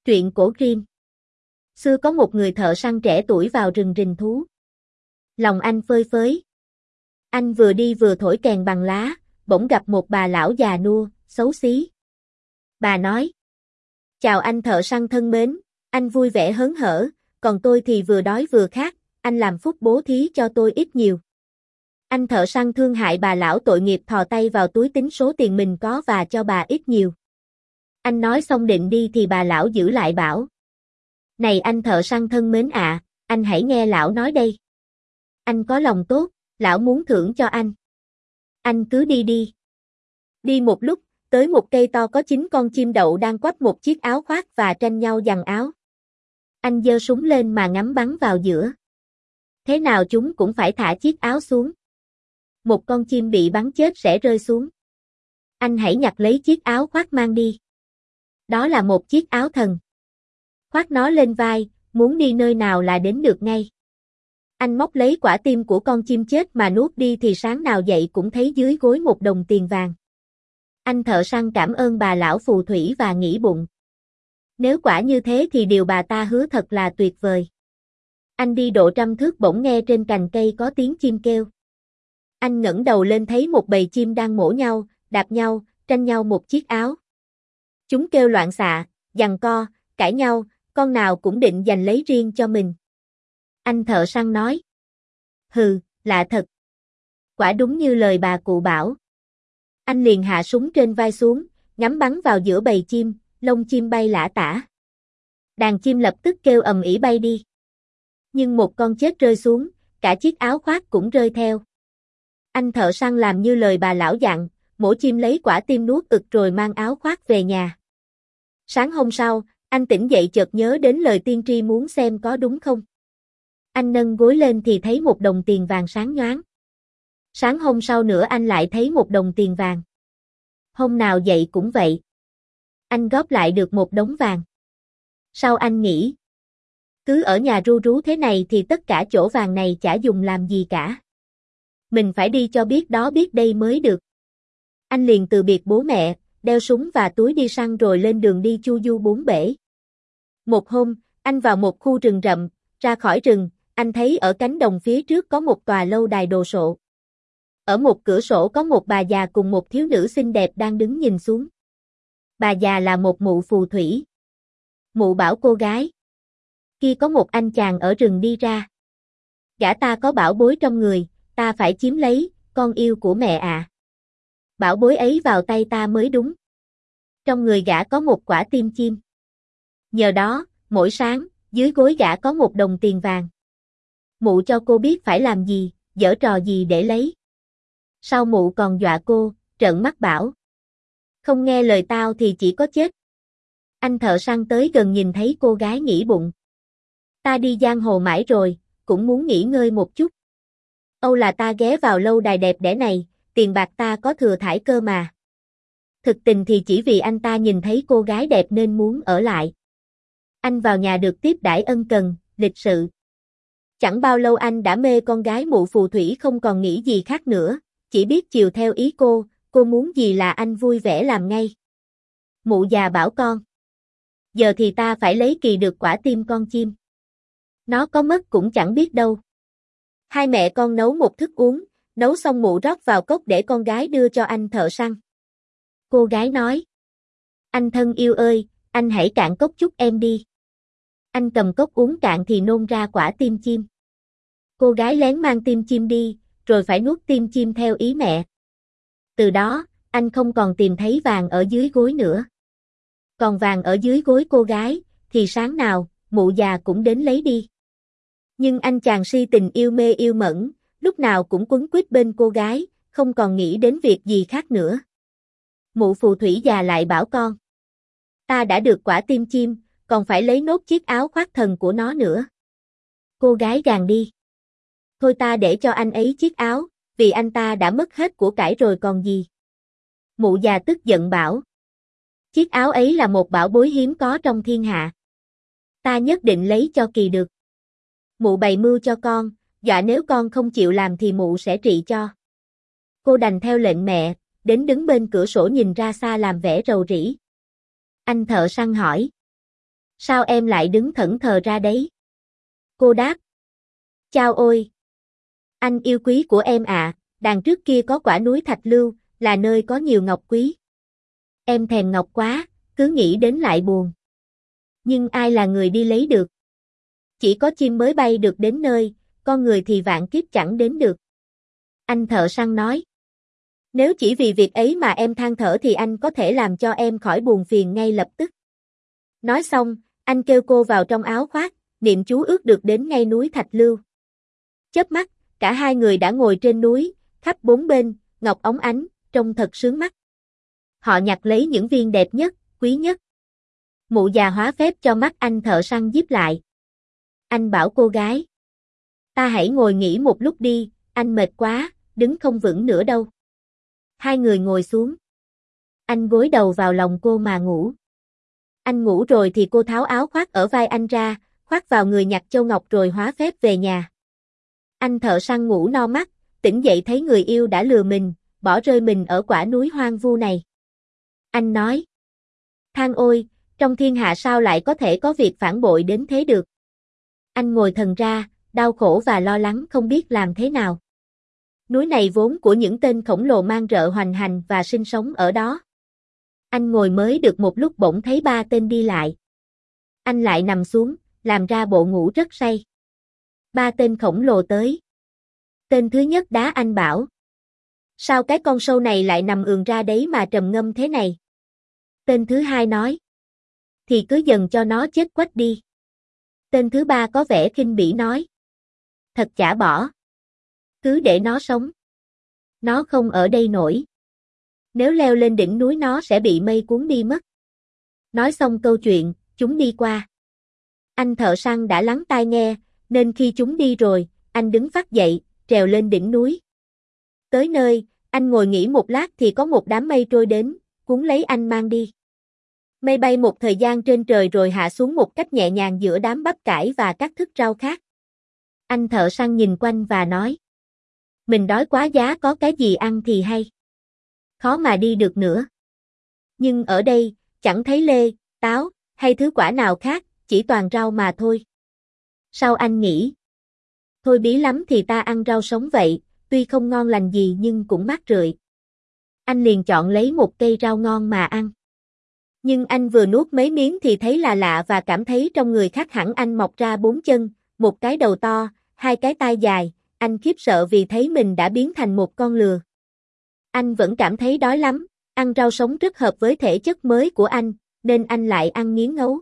Truyện cổ Grimm. Xưa có một người thợ săn trẻ tuổi vào rừng rình thú. Lòng anh phơi phới. Anh vừa đi vừa thổi kèn bằng lá, bỗng gặp một bà lão già nua, xấu xí. Bà nói: "Chào anh thợ săn thân mến, anh vui vẻ hớn hở, còn tôi thì vừa đói vừa khát, anh làm phúc bố thí cho tôi ít nhiều." Anh thợ săn thương hại bà lão tội nghiệp, thò tay vào túi tính số tiền mình có và cho bà ít nhiều. Anh nói xong định đi thì bà lão giữ lại bảo: "Này anh thợ săn thân mến ạ, anh hãy nghe lão nói đây. Anh có lòng tốt, lão muốn thưởng cho anh. Anh cứ đi đi." Đi một lúc, tới một cây to có 9 con chim đậu đang quắp một chiếc áo khoác và tranh nhau giằng áo. Anh giơ súng lên mà ngắm bắn vào giữa. Thế nào chúng cũng phải thả chiếc áo xuống. Một con chim bị bắn chết sẽ rơi xuống. Anh hãy nhặt lấy chiếc áo khoác mang đi. Đó là một chiếc áo thần. Khoác nó lên vai, muốn đi nơi nào là đến được ngay. Anh móc lấy quả tim của con chim chết mà nuốt đi thì sáng nào dậy cũng thấy dưới gối một đồng tiền vàng. Anh thợ săn cảm ơn bà lão phù thủy và nghĩ bụng: nếu quả như thế thì điều bà ta hứa thật là tuyệt vời. Anh đi độ 100 thước bỗng nghe trên cành cây có tiếng chim kêu. Anh ngẩng đầu lên thấy một bầy chim đang mổ nhau, đạp nhau, tranh nhau một chiếc áo. Chúng kêu loạn xạ, giằng co, cãi nhau, con nào cũng định giành lấy riêng cho mình. Anh thợ săn nói: "Hừ, lạ thật. Quả đúng như lời bà cụ bảo." Anh liền hạ súng trên vai xuống, ngắm bắn vào giữa bầy chim, lông chim bay lả tả. Đàn chim lập tức kêu ầm ĩ bay đi. Nhưng một con chết rơi xuống, cả chiếc áo khoác cũng rơi theo. Anh thợ săn làm như lời bà lão dặn, mổ chim lấy quả tim nuốt ực rồi mang áo khoác về nhà. Sáng hôm sau, anh tỉnh dậy chợt nhớ đến lời tiên tri muốn xem có đúng không. Anh nâng gối lên thì thấy một đồng tiền vàng sáng nhoáng. Sáng hôm sau nữa anh lại thấy một đồng tiền vàng. Hôm nào dậy cũng vậy. Anh góp lại được một đống vàng. Sau anh nghĩ: cứ ở nhà ru rú thế này thì tất cả chỗ vàng này chả dùng làm gì cả. Mình phải đi cho biết đó biết đây mới được. Anh liền từ biệt bố mẹ, đeo súng và túi đi săn rồi lên đường đi chu du bốn bể. Một hôm, anh vào một khu rừng rậm, ra khỏi rừng, anh thấy ở cánh đồng phía trước có một tòa lâu đài đồ sộ. Ở một cửa sổ có một bà già cùng một thiếu nữ xinh đẹp đang đứng nhìn xuống. Bà già là một mụ phù thủy. Mụ bảo cô gái: "Kia có một anh chàng ở rừng đi ra. Gã ta có bảo bối trong người, ta phải chiếm lấy, con yêu của mẹ ạ. Bảo bối ấy vào tay ta mới đúng. Trong người gã có một quả tim chim. Nhờ đó, mỗi sáng, dưới gối gã có một đồng tiền vàng. Mụ cho cô biết phải làm gì, giở trò gì để lấy." Sau mụ còn dọa cô, trợn mắt bảo: "Không nghe lời tao thì chỉ có chết." Anh thợ săn tới gần nhìn thấy cô gái nghĩ bụng: ta đi giang hồ mãi rồi, cũng muốn nghỉ ngơi một chút. Âu là ta ghé vào lâu đài đẹp đẽ này, tiền bạc ta có thừa thãi cơ mà. Thực tình thì chỉ vì anh ta nhìn thấy cô gái đẹp nên muốn ở lại. Anh vào nhà được tiếp đãi ân cần, lịch sự. Chẳng bao lâu anh đã mê con gái mụ phù thủy không còn nghĩ gì khác nữa, chỉ biết chiều theo ý cô muốn gì là anh vui vẻ làm ngay. Mụ già bảo con: "Giờ thì ta phải lấy kỳ được quả tim con chim. Nó có mất cũng chẳng biết đâu. Hai mẹ con nấu một thức uống, nấu xong mụ rót vào cốc để con gái đưa cho anh thợ săn." Cô gái nói: "Anh thân yêu ơi, anh hãy cạn cốc chúc em đi." Anh cầm cốc uống cạn thì nôn ra quả tim chim. Cô gái lén mang tim chim đi, rồi phải nuốt tim chim theo ý mẹ. Từ đó, anh không còn tìm thấy vàng ở dưới gối nữa. Còn vàng ở dưới gối cô gái, thì sáng nào, mụ già cũng đến lấy đi. Nhưng anh chàng si tình yêu mê yêu mẫn, lúc nào cũng quấn quýt bên cô gái, không còn nghĩ đến việc gì khác nữa. Mụ phù thủy già lại bảo con: "Ta đã được quả tim chim, còn phải lấy nốt chiếc áo khoác thần của nó nữa." Cô gái gàn đi: "Thôi ta để cho anh ấy chiếc áo, vì anh ta đã mất hết của cải rồi còn gì." Mụ già tức giận bảo: "Chiếc áo ấy là một bảo bối hiếm có trong thiên hạ. Ta nhất định lấy cho kỳ được. Mụ bày mưu cho con, dọa nếu con không chịu làm thì mụ sẽ trị cho." Cô đành theo lệnh mẹ, đến đứng bên cửa sổ nhìn ra xa làm vẻ rầu rĩ. Anh thợ săn hỏi: Sao em lại đứng thẫn thờ ra đấy? Cô đáp. Chao ôi! Anh yêu quý của em ạ, đằng trước kia có quả núi Thạch Lưu, là nơi có nhiều ngọc quý. Em thèm ngọc quá, cứ nghĩ đến lại buồn. Nhưng ai là người đi lấy được? Chỉ có chim mới bay được đến nơi, con người thì vạn kiếp chẳng đến được. Anh thợ săn nói. Nếu chỉ vì việc ấy mà em than thở thì anh có thể làm cho em khỏi buồn phiền ngay lập tức. Nói xong, anh kêu cô vào trong áo khoác, niệm chú ước được đến ngay núi Thạch Lưu. Chớp mắt, cả hai người đã ngồi trên núi, khắp bốn bên, ngọc óng ánh, trông thật sướng mắt. Họ nhặt lấy những viên đẹp nhất, quý nhất. Mụ già hóa phép cho mắt anh thợ săn díp lại. Anh bảo cô gái. Ta hãy ngồi nghỉ một lúc đi, anh mệt quá, đứng không vững nữa đâu. Hai người ngồi xuống. Anh gối đầu vào lòng cô mà ngủ. Anh ngủ rồi thì cô tháo áo khoác ở vai anh ra, khoác vào người nhặt châu ngọc rồi hóa phép về nhà. Anh thợ săn ngủ no mắt, tỉnh dậy thấy người yêu đã lừa mình, bỏ rơi mình ở quả núi hoang vu này. Anh nói. Than ôi, trong thiên hạ sao lại có thể có việc phản bội đến thế được. Anh ngồi thần ra, đau khổ và lo lắng không biết làm thế nào. Núi này vốn của những tên khổng lồ mang rợ hoành hành và sinh sống ở đó. Anh ngồi mới được một lúc bỗng thấy ba tên đi lại. Anh lại nằm xuống, làm ra bộ ngủ rất say. Ba tên khổng lồ tới. Tên thứ nhất đá anh bảo. Sao cái con sâu này lại nằm ườn ra đấy mà trầm ngâm thế này? Tên thứ hai nói. Thì cứ dần cho nó chết quách đi. Tên thứ ba có vẻ khinh bỉ nói. Thật chả bỏ. Cứ để nó sống. Nó không ở đây nổi. Nếu leo lên đỉnh núi nó sẽ bị mây cuốn đi mất. Nói xong câu chuyện, chúng đi qua. Anh thợ săn đã lắng tai nghe, nên khi chúng đi rồi, anh đứng phắt dậy, trèo lên đỉnh núi. Tới nơi, anh ngồi nghỉ một lát thì có một đám mây trôi đến, cuốn lấy anh mang đi. Mây bay một thời gian trên trời rồi hạ xuống một cách nhẹ nhàng giữa đám bắp cải và các thức rau khác. Anh thợ săn nhìn quanh và nói. Mình đói quá, giá có cái gì ăn thì hay. Khó mà đi được nữa. Nhưng ở đây, chẳng thấy lê, táo, hay thứ quả nào khác, chỉ toàn rau mà thôi. Sao anh nghĩ? Thôi bí lắm thì ta ăn rau sống vậy, tuy không ngon lành gì nhưng cũng mát rượi. Anh liền chọn lấy một cây rau ngon mà ăn. Nhưng anh vừa nuốt mấy miếng thì thấy là lạ và cảm thấy trong người khác hẳn. Anh mọc ra 4 chân, một cái đầu to, 2 cái tai dài, anh khiếp sợ vì thấy mình đã biến thành một con lừa. Anh vẫn cảm thấy đói lắm, ăn rau sống rất hợp với thể chất mới của anh, nên anh lại ăn nghiến ngấu.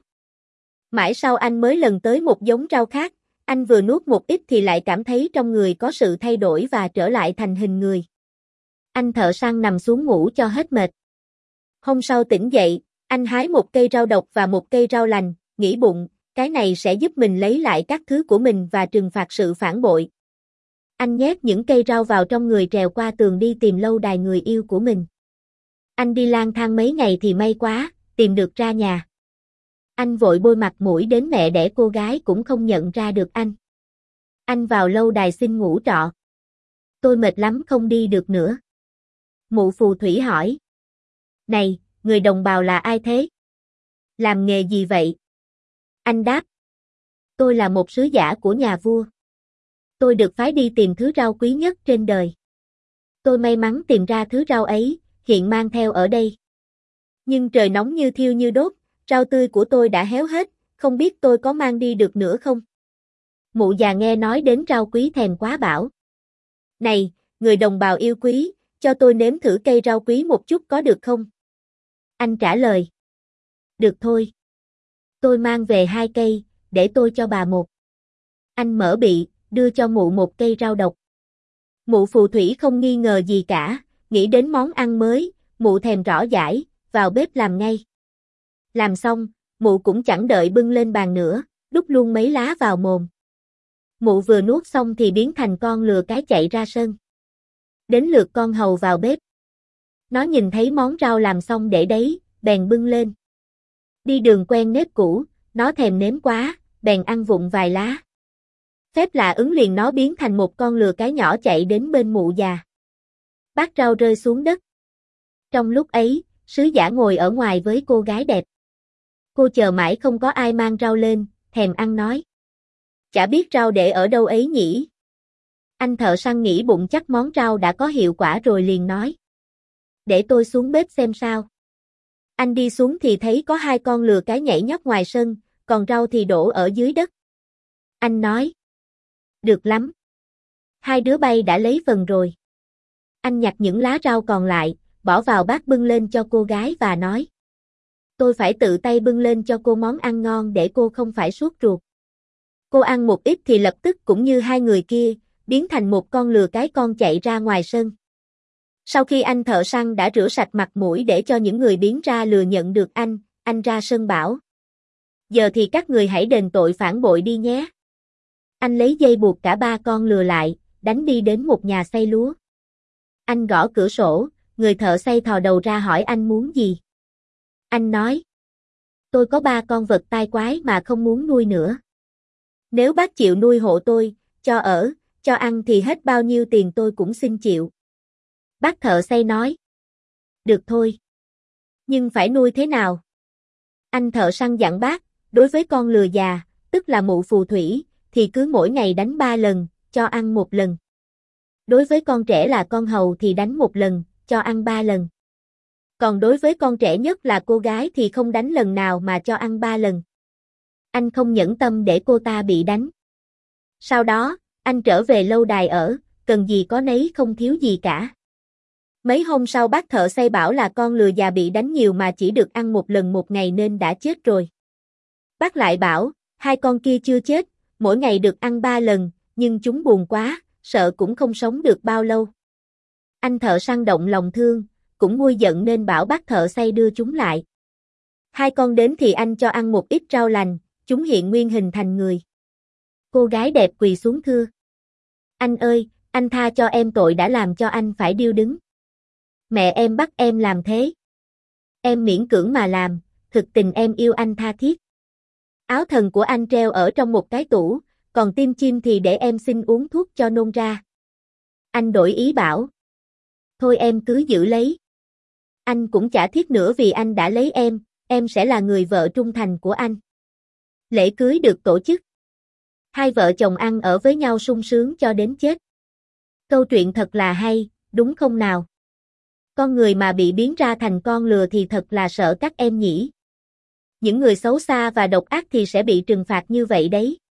Mãi sau anh mới lần tới một giống rau khác, anh vừa nuốt một ít thì lại cảm thấy trong người có sự thay đổi và trở lại thành hình người. Anh thợ săn nằm xuống ngủ cho hết mệt. Hôm sau tỉnh dậy, anh hái một cây rau độc và một cây rau lành, nghĩ bụng, cái này sẽ giúp mình lấy lại các thứ của mình và trừng phạt sự phản bội. Anh nhét những cây rau vào trong người trèo qua tường đi tìm lâu đài người yêu của mình. Anh đi lang thang mấy ngày thì may quá, tìm được ra nhà. Anh vội bôi mặt mũi đến mẹ đẻ cô gái cũng không nhận ra được anh. Anh vào lâu đài xin ngủ trọ. Tôi mệt lắm không đi được nữa. Mụ phù thủy hỏi. Này, người đồng bào là ai thế? Làm nghề gì vậy? Anh đáp. Tôi là một sứ giả của nhà vua. Tôi được phái đi tìm thứ rau quý nhất trên đời. Tôi may mắn tìm ra thứ rau ấy, hiện mang theo ở đây. Nhưng trời nóng như thiêu như đốt, rau tươi của tôi đã héo hết, không biết tôi có mang đi được nữa không? Mụ già nghe nói đến rau quý thèm quá bảo. Này, người đồng bào yêu quý, cho tôi nếm thử cây rau quý một chút có được không? Anh trả lời. Được thôi. Tôi mang về 2 cây, để tôi cho bà một. Anh mở bị, đưa cho mụ một cây rau độc. Mụ phù thủy không nghi ngờ gì cả, nghĩ đến món ăn mới, mụ thèm rõ dãi, vào bếp làm ngay. Làm xong, mụ cũng chẳng đợi bưng lên bàn nữa, đút luôn mấy lá vào mồm. Mụ vừa nuốt xong thì biến thành con lừa cái chạy ra sân. Đến lượt con hầu vào bếp. Nó nhìn thấy món rau làm xong để đấy, bèn bưng lên. Đi đường quen nếp cũ, nó thèm nếm quá, bèn ăn vụng vài lá. Phép lạ ứng liền nó biến thành một con lừa cái nhỏ chạy đến bên mụ già. Bát rau rơi xuống đất. Trong lúc ấy, sứ giả ngồi ở ngoài với cô gái đẹp. Cô chờ mãi không có ai mang rau lên, thèm ăn nói. Chả biết rau để ở đâu ấy nhỉ? Anh thợ săn nghĩ bụng chắc món rau đã có hiệu quả rồi liền nói. Để tôi xuống bếp xem sao. Anh đi xuống thì thấy có 2 con lừa cái nhảy nhót ngoài sân, còn rau thì đổ ở dưới đất. Anh nói. Được lắm. 2 đứa bay đã lấy phần rồi. Anh nhặt những lá rau còn lại, bỏ vào bát bưng lên cho cô gái và nói. Tôi phải tự tay bưng lên cho cô món ăn ngon để cô không phải sốt ruột. Cô ăn một ít thì lập tức cũng như 2 người kia, biến thành một con lừa cái con chạy ra ngoài sân. Sau khi anh thợ săn đã rửa sạch mặt mũi để cho những người biến ra lừa nhận được anh ra sân bảo. Giờ thì các người hãy đền tội phản bội đi nhé. Anh lấy dây buộc cả 3 con lừa lại, đánh đi đến một nhà xay lúa. Anh gõ cửa sổ, người thợ xay thò đầu ra hỏi anh muốn gì. Anh nói. Tôi có 3 con vật tai quái mà không muốn nuôi nữa. Nếu bác chịu nuôi hộ tôi, cho ở, cho ăn thì hết bao nhiêu tiền tôi cũng xin chịu. Bác thợ xay nói. Được thôi. Nhưng phải nuôi thế nào? Anh thợ săn dặn bác, đối với con lừa già, tức là mụ phù thủy, thì cứ mỗi ngày đánh 3 lần, cho ăn 1 lần. Đối với con trẻ là con hầu thì đánh 1 lần, cho ăn 3 lần. Còn đối với con trẻ nhất là cô gái thì không đánh lần nào mà cho ăn 3 lần. Anh không nhẫn tâm để cô ta bị đánh. Sau đó, anh trở về lâu đài ở, cần gì có nấy không thiếu gì cả. Mấy hôm sau bác thợ xay bảo là con lừa già bị đánh nhiều mà chỉ được ăn 1 lần một ngày nên đã chết rồi. Bác lại bảo, 2 con kia chưa chết, mỗi ngày được ăn 3 lần, nhưng chúng buồn quá, sợ cũng không sống được bao lâu. Anh thợ săn động lòng thương, cũng nguôi giận nên bảo bác thợ xay đưa chúng lại. 2 con đến thì anh cho ăn một ít rau lành, chúng hiện nguyên hình thành người. Cô gái đẹp quỳ xuống thưa. Anh ơi, anh tha cho em tội đã làm cho anh phải điêu đứng. Mẹ em bắt em làm thế. Em miễn cưỡng mà làm, thực tình em yêu anh tha thiết. Áo thần của anh treo ở trong một cái tủ, còn tim chim thì để em xin uống thuốc cho nôn ra. Anh đổi ý bảo. Thôi em cứ giữ lấy. Anh cũng chả thiết nữa vì anh đã lấy em sẽ là người vợ trung thành của anh. Lễ cưới được tổ chức. 2 vợ chồng ăn ở với nhau sung sướng cho đến chết. Câu chuyện thật là hay, đúng không nào? Con người mà bị biến ra thành con lừa thì thật là sợ các em nhỉ. Những người xấu xa và độc ác thì sẽ bị trừng phạt như vậy đấy.